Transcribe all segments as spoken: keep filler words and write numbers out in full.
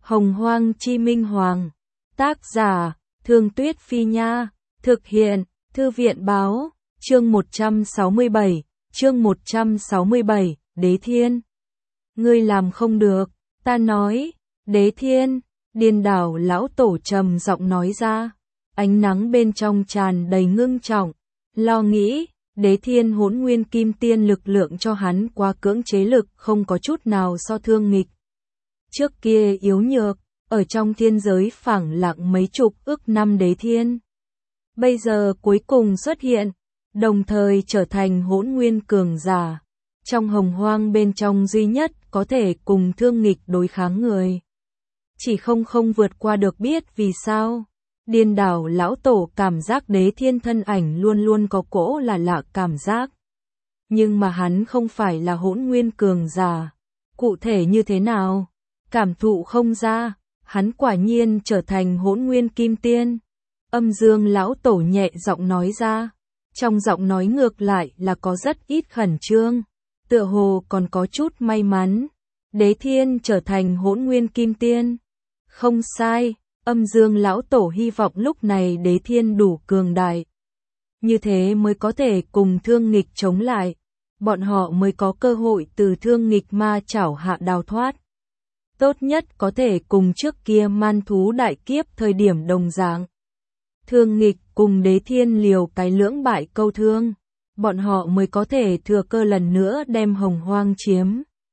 Hồng Hoang Chi Minh Hoàng. Tác giả, Thương Tuyết Phi Nha. Thực hiện, Thư viện Báo. Chương một trăm sáu mươi bảy. Chương một trăm sáu mươi bảy. Đế Thiên. Ngươi làm không được, ta nói. Đế Thiên. Điên Đảo lão tổ trầm giọng nói ra. Ánh nắng bên trong tràn đầy ngưng trọng. Lo nghĩ, Đế Thiên hỗn nguyên kim tiên lực lượng cho hắn quá cưỡng chế lực không có chút nào so thương nghịch. Trước kia yếu nhược, ở trong thiên giới phẳng lặng mấy chục ức năm Đế Thiên. Bây giờ cuối cùng xuất hiện, đồng thời trở thành hỗn nguyên cường giả. Trong hồng hoang bên trong duy nhất có thể cùng thương nghịch đối kháng người. Chỉ không không vượt qua được biết vì sao. Điên Đảo lão tổ cảm giác Đế Thiên thân ảnh luôn luôn có cỗ là lạ cảm giác. Nhưng mà hắn không phải là hỗn nguyên cường giả. Cụ thể như thế nào? Cảm thụ không ra, hắn quả nhiên trở thành hỗn nguyên kim tiên. Âm Dương lão tổ nhẹ giọng nói ra. Trong giọng nói ngược lại là có rất ít khẩn trương. Tựa hồ còn có chút may mắn. Đế Thiên trở thành hỗn nguyên kim tiên. Không sai. Âm Dương lão tổ hy vọng lúc này Đế Thiên đủ cường đại. Như thế mới có thể cùng thương nghịch chống lại. Bọn họ mới có cơ hội từ thương nghịch ma chảo hạ đào thoát. Tốt nhất có thể cùng trước kia man thú đại kiếp thời điểm đồng dạng. Thương nghịch cùng Đế Thiên liều cái lưỡng bại câu thương. Bọn họ mới có thể thừa cơ lần nữa đem hồng hoang chiếm.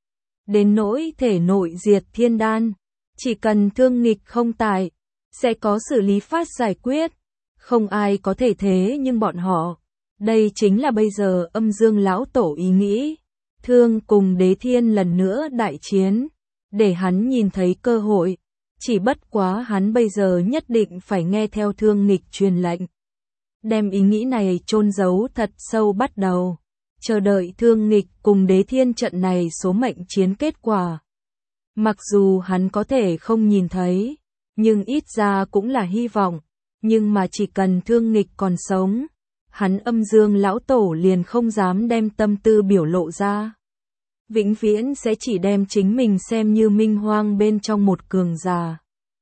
Đến nỗi thể nội diệt thiên đan. Chỉ cần thương nghịch không tại. Sẽ có xử lý phát giải quyết. Không ai có thể thế nhưng bọn họ. Đây chính là bây giờ Âm Dương lão tổ ý nghĩ. Thương cùng Đế Thiên lần nữa đại chiến. Để hắn nhìn thấy cơ hội. Chỉ bất quá hắn bây giờ nhất định phải nghe theo thương nghịch truyền lệnh. Đem ý nghĩ này chôn giấu thật sâu bắt đầu. Chờ đợi thương nghịch cùng Đế Thiên trận này số mệnh chiến kết quả. Mặc dù hắn có thể không nhìn thấy. Nhưng ít ra cũng là hy vọng. Nhưng mà chỉ cần thương nghịch còn sống. Hắn Âm Dương lão tổ liền không dám đem tâm tư biểu lộ ra. Vĩnh viễn sẽ chỉ đem chính mình xem như minh hoang bên trong một cường giả.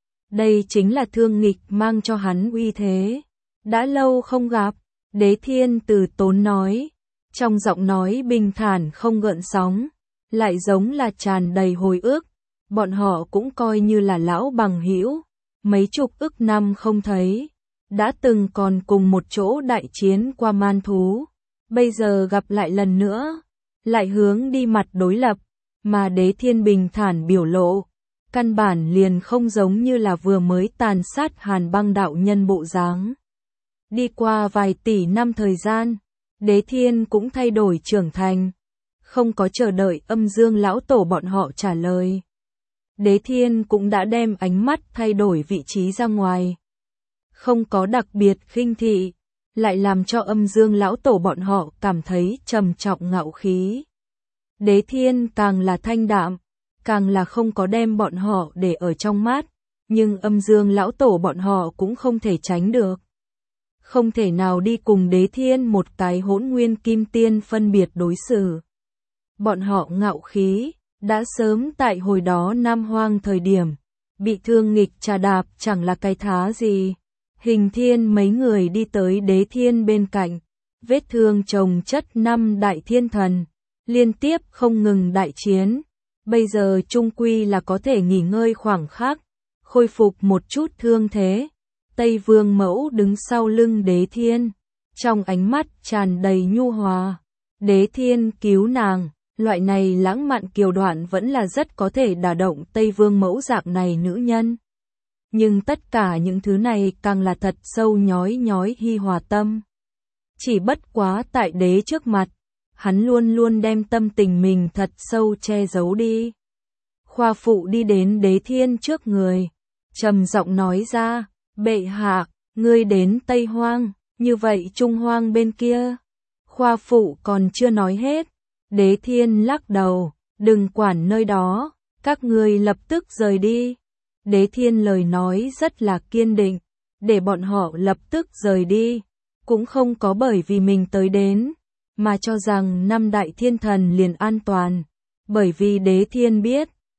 Đây chính là thương nghịch mang cho hắn uy thế. Đã lâu không gặp, Đế Thiên từ tốn nói. Trong giọng nói bình thản không gợn sóng. Lại giống là tràn đầy hồi ức. Bọn họ cũng coi như là lão bằng hữu. Mấy chục ức năm không thấy. Đã từng còn cùng một chỗ đại chiến qua man thú. Bây giờ gặp lại lần nữa. Lại hướng đi mặt đối lập. Mà Đế Thiên bình thản biểu lộ. Căn bản liền không giống như là vừa mới tàn sát Hàn Băng đạo nhân bộ dáng. Đi qua vài tỷ năm thời gian. Đế Thiên cũng thay đổi trưởng thành. Không có chờ đợi Âm Dương lão tổ bọn họ trả lời. Đế Thiên cũng đã đem ánh mắt thay đổi vị trí ra ngoài. Không có đặc biệt khinh thị. Lại làm cho Âm Dương lão tổ bọn họ cảm thấy trầm trọng ngạo khí. Đế Thiên càng là thanh đạm. Càng là không có đem bọn họ để ở trong mắt. Nhưng Âm Dương lão tổ bọn họ cũng không thể tránh được. Không thể nào đi cùng Đế Thiên một cái hỗn nguyên kim tiên phân biệt đối xử. Bọn họ ngạo khí. Đã sớm tại hồi đó Nam Hoang thời điểm. Bị thương nghịch trà đạp chẳng là cái thá gì. Hình Thiên mấy người đi tới Đế Thiên bên cạnh. Vết thương chồng chất năm đại thiên thần. Liên tiếp không ngừng đại chiến. Bây giờ trung quy là có thể nghỉ ngơi khoảng khắc. Khôi phục một chút thương thế. Tây Vương Mẫu đứng sau lưng Đế Thiên. Trong ánh mắt tràn đầy nhu hòa. Đế Thiên cứu nàng. Loại này lãng mạn kiều đoạn vẫn là rất có thể đả động Tây Vương Mẫu dạng này nữ nhân. Nhưng tất cả những thứ này càng là thật sâu nhói nhói Hi Hòa tâm. Chỉ bất quá tại đế trước mặt, hắn luôn luôn đem tâm tình mình thật sâu che giấu đi. Khoa phụ đi đến Đế Thiên trước người, trầm giọng nói ra, bệ hạ, ngươi đến Tây Hoang, như vậy Trung Hoang bên kia. Khoa phụ còn chưa nói hết. Đế Thiên lắc đầu, đừng quản nơi đó, các ngươi lập tức rời đi. Đế Thiên lời nói rất là kiên định, để bọn họ lập tức rời đi, cũng không có bởi vì mình tới đến, mà cho rằng năm đại thiên thần liền an toàn, bởi vì Đế Thiên biết,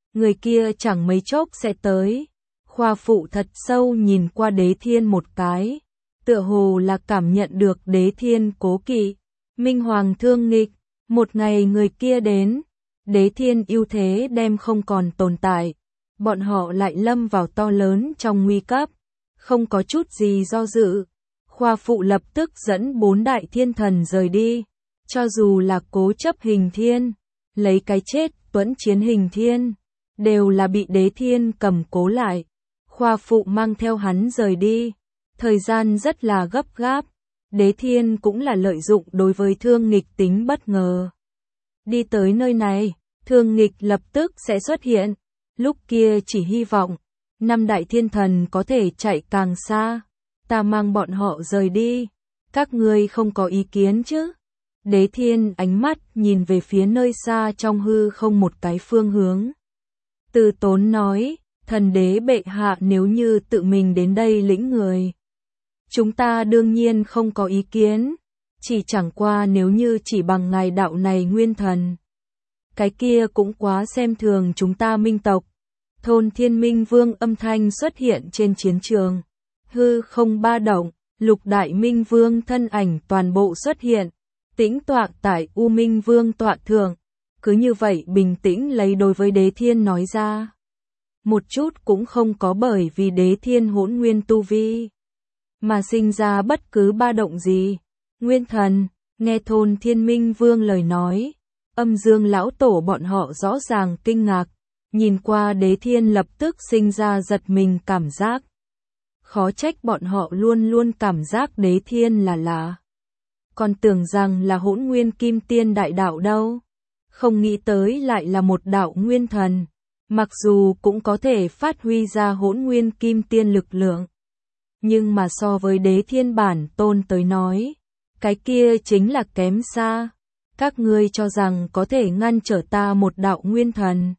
người kia chẳng mấy chốc sẽ tới. Khoa phụ thật sâu nhìn qua Đế Thiên một cái, tựa hồ là cảm nhận được Đế Thiên cố kỵ. Minh Hoàng thương nghịch, một ngày người kia đến, Đế Thiên ưu thế đem không còn tồn tại, bọn họ lại lâm vào to lớn trong nguy cấp, không có chút gì do dự. Khoa phụ lập tức dẫn bốn đại thiên thần rời đi, cho dù là cố chấp Hình Thiên, lấy cái chết tuẫn chiến Hình Thiên, đều là bị Đế Thiên cầm cố lại. Khoa phụ mang theo hắn rời đi, thời gian rất là gấp gáp, Đế Thiên cũng là lợi dụng đối với Thương Nghịch tính bất ngờ. Đi tới nơi này, Thương Nghịch lập tức sẽ xuất hiện, lúc kia chỉ hy vọng, năm đại thiên thần có thể chạy càng xa, ta mang bọn họ rời đi, các ngươi không có ý kiến chứ? Đế Thiên ánh mắt nhìn về phía nơi xa trong hư không một cái phương hướng. Từ Tốn nói, thần đế bệ hạ nếu như tự mình đến đây lĩnh người, chúng ta đương nhiên không có ý kiến, chỉ chẳng qua nếu như chỉ bằng ngài đạo này nguyên thần, cái kia cũng quá xem thường chúng ta Minh tộc. Thôn Thiên Minh Vương âm thanh xuất hiện trên chiến trường, hư không ba động, lục đại Minh Vương thân ảnh toàn bộ xuất hiện, tĩnh tọa tại U Minh Vương tọa thượng, cứ như vậy bình tĩnh lấy đối với Đế Thiên nói ra. Một chút cũng không có bởi vì Đế Thiên hỗn nguyên tu vi mà sinh ra bất cứ ba động gì. Nguyên thần, nghe Thôn Thiên Minh Vương lời nói, Âm Dương lão tổ bọn họ rõ ràng kinh ngạc, nhìn qua Đế Thiên lập tức sinh ra giật mình cảm giác. Khó trách bọn họ luôn luôn cảm giác Đế Thiên là lạ, còn tưởng rằng là hỗn nguyên kim tiên đại đạo đâu, không nghĩ tới lại là một đạo nguyên thần, mặc dù cũng có thể phát huy ra hỗn nguyên kim tiên lực lượng, nhưng mà so với Đế Thiên bản tôn tới nói, cái kia chính là kém xa. Các ngươi cho rằng có thể ngăn trở ta một đạo nguyên thần?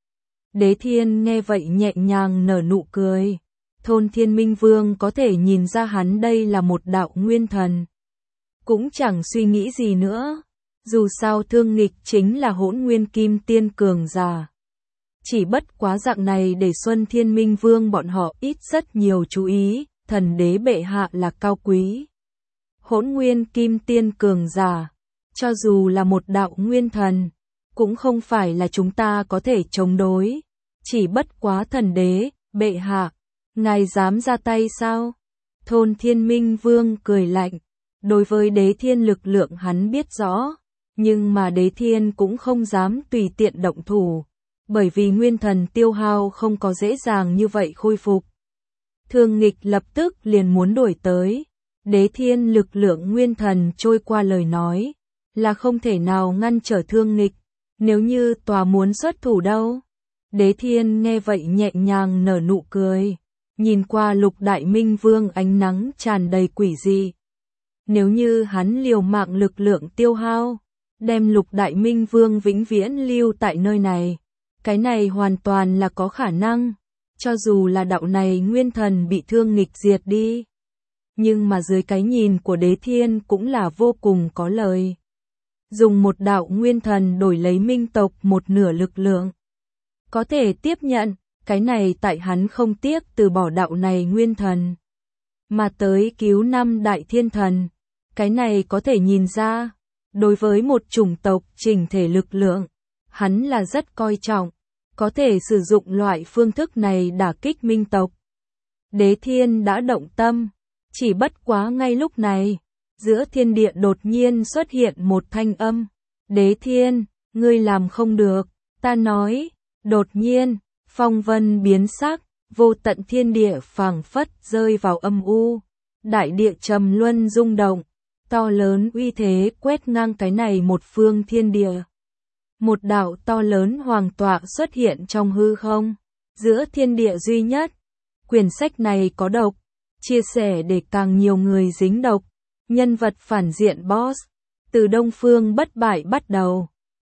Đế Thiên nghe vậy nhẹ nhàng nở nụ cười. Thôn Thiên Minh Vương có thể nhìn ra hắn đây là một đạo nguyên thần, cũng chẳng suy nghĩ gì nữa. Dù sao Thương Nghịch chính là hỗn nguyên kim tiên cường giả. Chỉ bất quá dạng này để Xuân Thiên Minh Vương bọn họ ít rất nhiều chú ý, thần đế bệ hạ là cao quý. Hỗn nguyên kim tiên cường giả, cho dù là một đạo nguyên thần, cũng không phải là chúng ta có thể chống đối. Chỉ bất quá thần đế, bệ hạ, ngài dám ra tay sao? Thôn Thiên Minh Vương cười lạnh, đối với Đế Thiên lực lượng hắn biết rõ, nhưng mà Đế Thiên cũng không dám tùy tiện động thủ, bởi vì nguyên thần tiêu hao không có dễ dàng như vậy khôi phục. Thương Nghịch lập tức liền muốn đuổi tới, Đế Thiên lực lượng nguyên thần trôi qua lời nói, là không thể nào ngăn trở Thương Nghịch, nếu như tòa muốn xuất thủ đâu. Đế Thiên nghe vậy nhẹ nhàng nở nụ cười, nhìn qua lục đại Minh Vương ánh nắng tràn đầy quỷ dị. Nếu như hắn liều mạng lực lượng tiêu hao, đem lục đại Minh Vương vĩnh viễn lưu tại nơi này, cái này hoàn toàn là có khả năng, cho dù là đạo này nguyên thần bị Thương Nghịch diệt đi. Nhưng mà dưới cái nhìn của Đế Thiên cũng là vô cùng có lời. Dùng một đạo nguyên thần đổi lấy Minh tộc một nửa lực lượng. Có thể tiếp nhận, cái này tại hắn không tiếc từ bỏ đạo này nguyên thần. Mà tới cứu năm đại thiên thần, cái này có thể nhìn ra, đối với một chủng tộc chỉnh thể lực lượng, hắn là rất coi trọng, có thể sử dụng loại phương thức này đả kích Minh tộc. Đế Thiên đã động tâm, chỉ bất quá ngay lúc này, giữa thiên địa đột nhiên xuất hiện một thanh âm. Đế Thiên, ngươi làm không được, ta nói. Đột nhiên, phong vân biến sắc, vô tận thiên địa phảng phất rơi vào âm u, đại địa trầm luân rung động, to lớn uy thế quét ngang cái này một phương thiên địa. Một đạo to lớn hoàng tọa xuất hiện trong hư không, giữa thiên địa duy nhất. Quyển sách này có độc, chia sẻ để càng nhiều người dính độc. Nhân vật phản diện boss, từ Đông Phương bất bại bắt đầu.